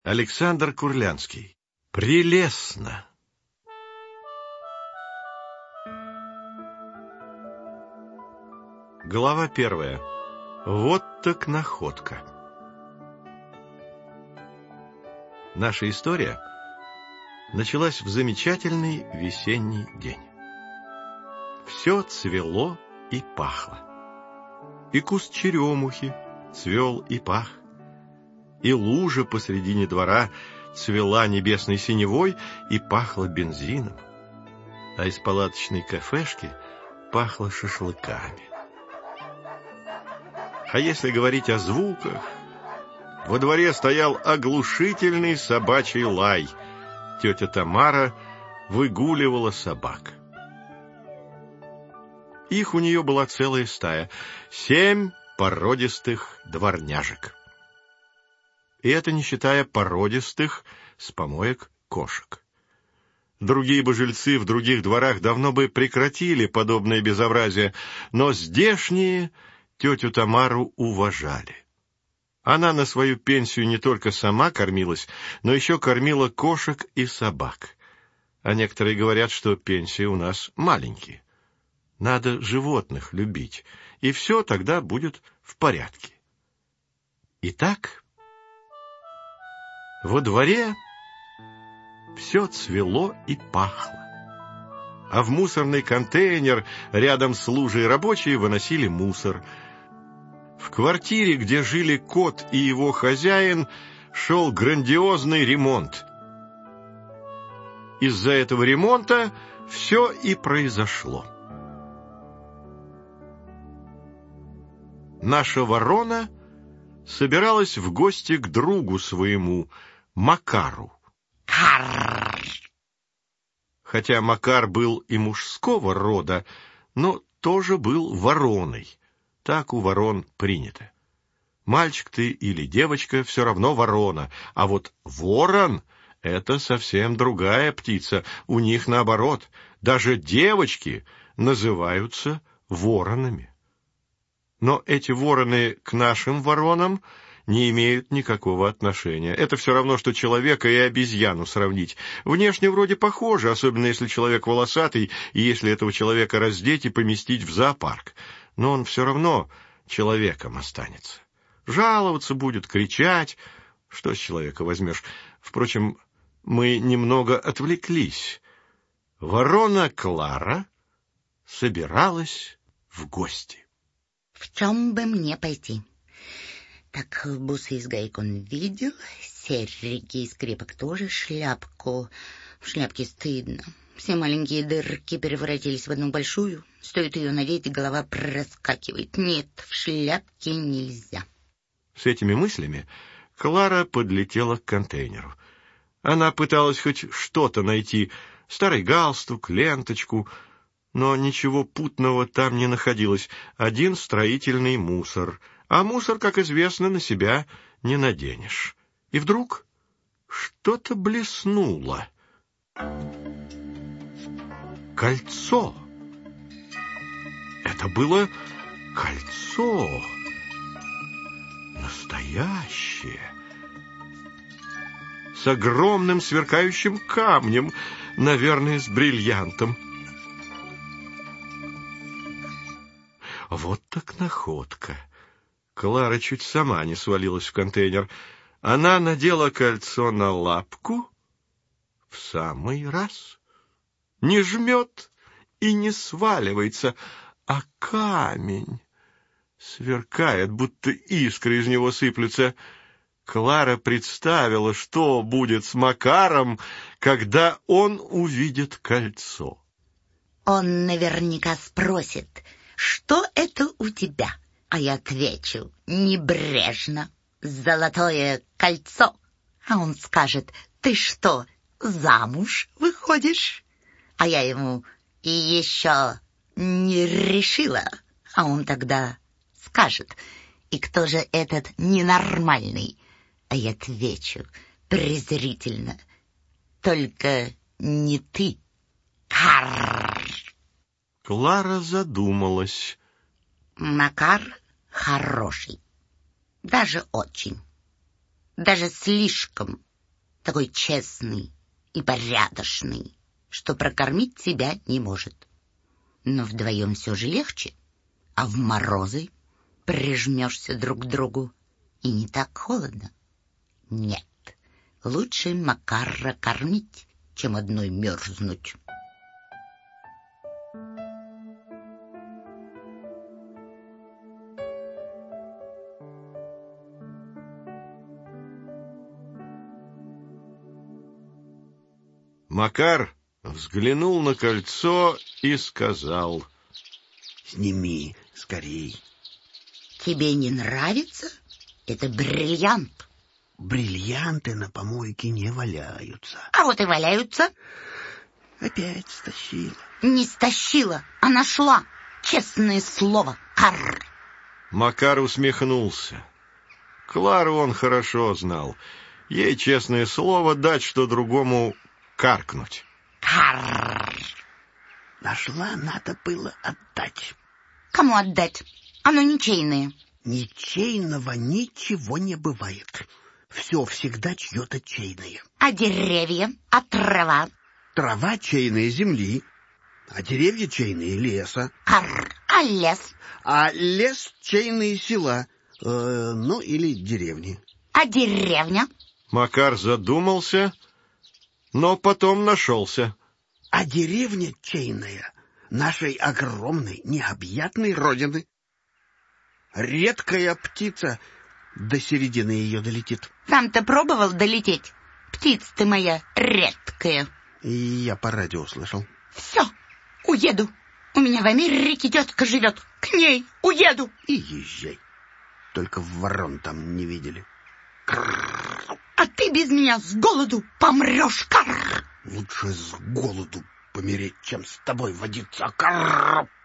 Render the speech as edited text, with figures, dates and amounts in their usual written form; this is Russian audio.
Александр Курлянский. Прелестно. Глава 1. Вот так находка. Наша история началась в замечательный весенний день. Все цвело и пахло. И куст черемухи цвел и пах, и лужа посредине двора цвела небесной синевой и пахла бензином, а из палаточной кафешки пахло шашлыками. А если говорить о звуках, во дворе стоял оглушительный собачий лай. Тетя Тамара выгуливала собак. Их у нее была целая стая, 7 породистых дворняжек. И это не считая породистых с помоек кошек. Другие бы жильцы в других дворах давно бы прекратили подобное безобразие, но здешние тетю Тамару уважали. Она на свою пенсию не только сама кормилась, но еще кормила кошек и собак. А некоторые говорят, что пенсии у нас маленькие. Надо животных любить, и все тогда будет в порядке. Итак, во дворе все цвело и пахло, а в мусорный контейнер рядом с лужей рабочие выносили мусор. В квартире, где жили кот и его хозяин, шел грандиозный ремонт. Из-за этого ремонта все и произошло. Наша ворона собиралась в гости к другу своему, Макару. Хотя Макар был и мужского рода, но тоже был вороной. Так у ворон принято. Мальчик ты или девочка, все равно ворона, а вот ворон — это совсем другая птица. У них наоборот, даже девочки называются воронами. Но эти вороны к нашим воронам не имеют никакого отношения. Это все равно, что человека и обезьяну сравнить. Внешне вроде похоже, особенно если человек волосатый, и если этого человека раздеть и поместить в зоопарк. Но он все равно человеком останется. Жаловаться будет, кричать. Что с человека возьмешь? Впрочем, мы немного отвлеклись. Ворона Клара собиралась в гости. В чем бы мне пойти? Так, бусы из гаек он видел, серьги из скрепок тоже, шляпку. В шляпке стыдно. Все маленькие дырки превратились в одну большую. Стоит ее надеть, голова проскакивает. Нет, в шляпке нельзя. С этими мыслями Клара подлетела к контейнеру. Она пыталась хоть что-то найти, старый галстук, ленточку, но ничего путного там не находилось. Один строительный мусор. А мусор, как известно, на себя не наденешь. И вдруг что-то блеснуло. Кольцо. Это было кольцо. Настоящее. С огромным сверкающим камнем, наверное, с бриллиантом. Вот так находка. Клара чуть сама не свалилась в контейнер. Она надела кольцо на лапку в самый раз. Не жмет и не сваливается, а камень сверкает, будто искры из него сыплются. Клара представила, что будет с Макаром, когда он увидит кольцо. Он наверняка спросит: что это у тебя? А я отвечу небрежно: золотое кольцо. А он скажет: ты что, замуж выходишь? А я ему: и еще не решила. А он тогда скажет: и кто же этот ненормальный? А я отвечу презрительно: только не ты. Карр! Клара задумалась. Макар хороший. Даже очень. Даже слишком такой честный и порядочный, что прокормить тебя не может. Но вдвоем все же легче, а в морозы прижмешься друг к другу, и не так холодно. Нет, лучше Макара кормить, чем одной мерзнуть. Макар взглянул на кольцо и сказал: «Сними скорей». Тебе не нравится? Это бриллиант. Бриллианты на помойке не валяются. А вот и валяются. Опять стащила. Не стащила, а нашла. Честное слово. Карр. Макар усмехнулся. Клару он хорошо знал. Ей, честное слово, дать что другому каркнуть. Карр. Нашла, надо было отдать. Кому отдать? Оно ничейное. Ничейного ничего не бывает. Все всегда чье-то чейное. А деревья? А трава? Трава чейная земли, а деревья чейные леса. Карр. А лес? А лес чейные села, ну или деревни. А деревня? Макар задумался, но потом нашелся. А деревня чейная нашей огромной необъятной родины. Редкая птица до середины ее долетит. Сам-то пробовал долететь? Птица ты моя редкая. И я по радио слышал. Все, уеду. У меня в Америке тетка живет. К ней уеду. И езжай. Только ворон там не видели. А ты без меня с голоду помрешь. Карр. Лучше с голоду помереть, чем с тобой водиться. Карр!